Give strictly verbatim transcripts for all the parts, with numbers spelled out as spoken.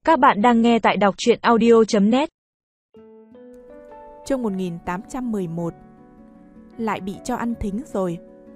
Các bạn đang nghe tại đọc truyện audio chấm net. Chương một nghìn tám trăm mười một. Lại bị cho ăn thính rồi.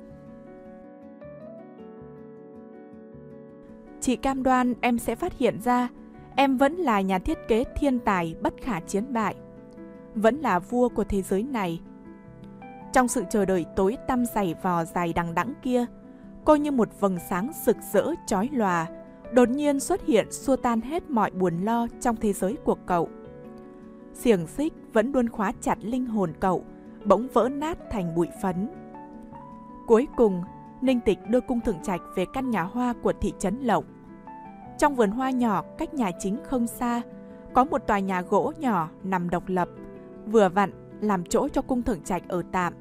Chị cam đoan em sẽ phát hiện ra em vẫn là nhà thiết kế thiên tài bất khả chiến bại, vẫn là vua của thế giới này. Trong sự chờ đợi tối tăm dày vò dài đằng đẵng kia, cô như một vầng sáng rực rỡ chói lòa đột nhiên xuất hiện, xua tan hết mọi buồn lo trong thế giới của cậu. Xiềng xích vẫn luôn khóa chặt linh hồn cậu bỗng vỡ nát thành bụi phấn. Cuối cùng, Ninh Tịch đưa Cung Thượng Trạch về căn nhà hoa của thị trấn Lộc. Trong vườn hoa nhỏ cách nhà chính không xa, có một tòa nhà gỗ nhỏ nằm độc lập, vừa vặn làm chỗ cho Cung Thượng Trạch ở tạm.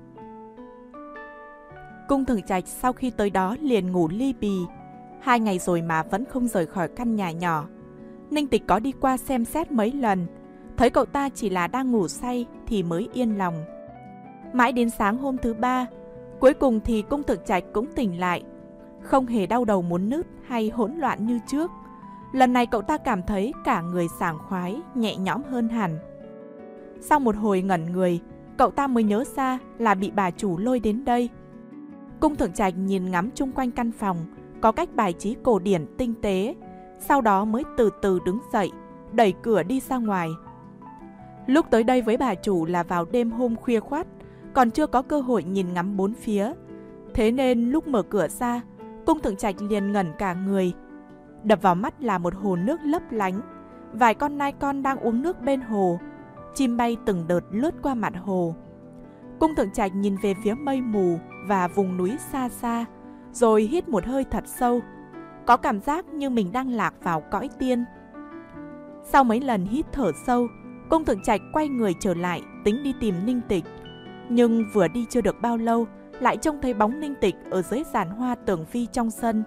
Cung Thượng Trạch sau khi tới đó liền ngủ li bì. Hai ngày rồi mà vẫn không rời khỏi căn nhà nhỏ. Ninh Tịch có đi qua xem xét mấy lần, thấy cậu ta chỉ là đang ngủ say thì mới yên lòng. Mãi đến sáng hôm thứ ba, cuối cùng thì Cung Thượng Trạch cũng tỉnh lại, không hề đau đầu muốn nứt hay hỗn loạn như trước. Lần này cậu ta cảm thấy cả người sảng khoái, nhẹ nhõm hơn hẳn. Sau một hồi ngẩn người, cậu ta mới nhớ ra là bị bà chủ lôi đến đây. Cung Thượng Trạch nhìn ngắm chung quanh căn phòng, có cách bài trí cổ điển tinh tế, sau đó mới từ từ đứng dậy, đẩy cửa đi ra ngoài. Lúc tới đây với bà chủ là vào đêm hôm khuya khoắt, còn chưa có cơ hội nhìn ngắm bốn phía. Thế nên lúc mở cửa ra, Cung Thượng Trạch liền ngẩn cả người. Đập vào mắt là một hồ nước lấp lánh, vài con nai con đang uống nước bên hồ, chim bay từng đợt lướt qua mặt hồ. Cung Thượng Trạch nhìn về phía mây mù và vùng núi xa xa, rồi hít một hơi thật sâu, có cảm giác như mình đang lạc vào cõi tiên. Sau mấy lần hít thở sâu, Cung Thượng Trạch quay người trở lại tính đi tìm Ninh Tịch. Nhưng vừa đi chưa được bao lâu, lại trông thấy bóng Ninh Tịch ở dưới giàn hoa tường vi trong sân.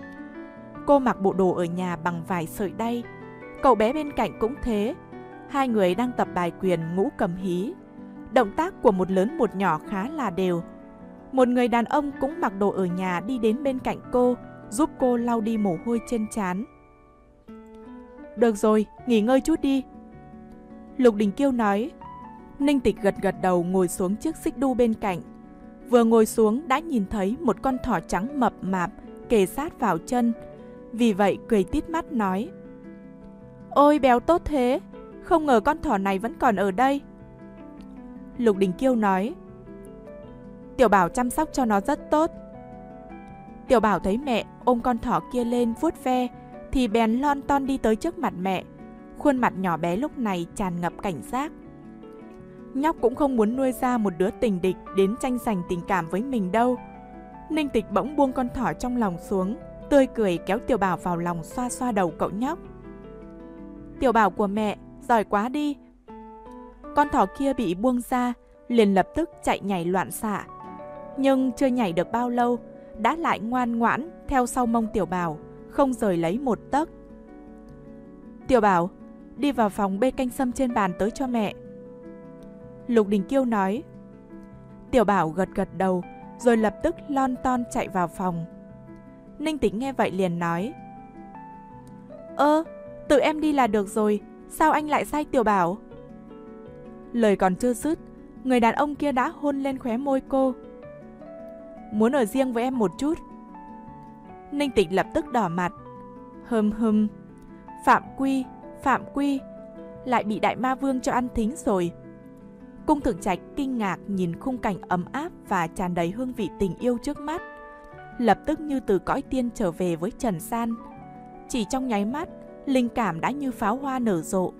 Cô mặc bộ đồ ở nhà bằng vải sợi đay, cậu bé bên cạnh cũng thế. Hai người đang tập bài quyền ngũ cầm hí. Động tác của một lớn một nhỏ khá là đều. Một người đàn ông cũng mặc đồ ở nhà đi đến bên cạnh cô, giúp cô lau đi mồ hôi trên trán. Được rồi, nghỉ ngơi chút đi, Lục Đình Kiêu nói. Ninh Tịch gật gật đầu ngồi xuống chiếc xích đu bên cạnh. Vừa ngồi xuống đã nhìn thấy một con thỏ trắng mập mạp kề sát vào chân, vì vậy cười tít mắt nói: Ôi béo tốt thế, không ngờ con thỏ này vẫn còn ở đây. Lục Đình Kiêu nói: Tiểu Bảo chăm sóc cho nó rất tốt. Tiểu Bảo thấy mẹ ôm con thỏ kia lên vuốt ve thì bèn lon ton đi tới trước mặt mẹ. Khuôn mặt nhỏ bé lúc này tràn ngập cảnh giác. Nhóc cũng không muốn nuôi ra một đứa tình địch đến tranh giành tình cảm với mình đâu. Ninh Tịch bỗng buông con thỏ trong lòng xuống, tươi cười kéo Tiểu Bảo vào lòng, xoa xoa đầu cậu nhóc. Tiểu Bảo của mẹ, giỏi quá đi. Con thỏ kia bị buông ra, liền lập tức chạy nhảy loạn xạ. Nhưng chưa nhảy được bao lâu, đã lại ngoan ngoãn theo sau mông Tiểu Bảo, không rời lấy một tấc. Tiểu Bảo, đi vào phòng bê canh sâm trên bàn tới cho mẹ, Lục Đình Kiêu nói. Tiểu Bảo gật gật đầu, rồi lập tức lon ton chạy vào phòng. Ninh Tịch nghe vậy liền nói: Ơ, tự em đi là được rồi, sao anh lại sai Tiểu Bảo? Lời còn chưa dứt, người đàn ông kia đã hôn lên khóe môi cô. Muốn ở riêng với em một chút. Ninh Tịch lập tức đỏ mặt. Hừm hừm, phạm quy, phạm quy, lại bị Đại Ma Vương cho ăn thính rồi. Cung Thượng Trạch kinh ngạc nhìn khung cảnh ấm áp và tràn đầy hương vị tình yêu trước mắt, lập tức như từ cõi tiên trở về với trần gian. Chỉ trong nháy mắt, linh cảm đã như pháo hoa nở rộ.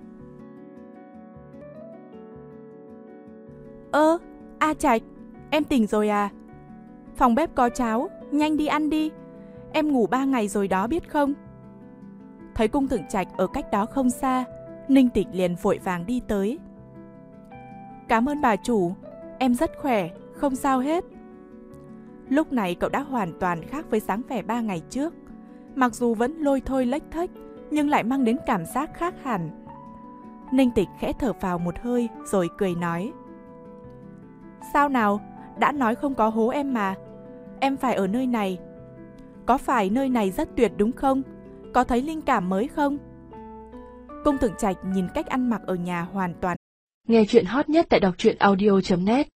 Ơ, A Trạch, em tỉnh rồi à? Phòng bếp có cháo, nhanh đi ăn đi. Em ngủ ba ngày rồi đó biết không? Thấy Cung Thượng Trạch ở cách đó không xa, Ninh Tịch liền vội vàng đi tới. Cảm ơn bà chủ, em rất khỏe, không sao hết. Lúc này cậu đã hoàn toàn khác với dáng vẻ ba ngày trước. Mặc dù vẫn lôi thôi lếch thếch, nhưng lại mang đến cảm giác khác hẳn. Ninh Tịch khẽ thở phào một hơi rồi cười nói: Sao nào, đã nói không có hố em mà. Em phải ở nơi này. Có phải nơi này rất tuyệt đúng không? Có thấy linh cảm mới không? Cung Thượng Trạch nhìn cách ăn mặc ở nhà hoàn toàn. Nghe chuyện hot nhất tại đọc truyện audio chấm net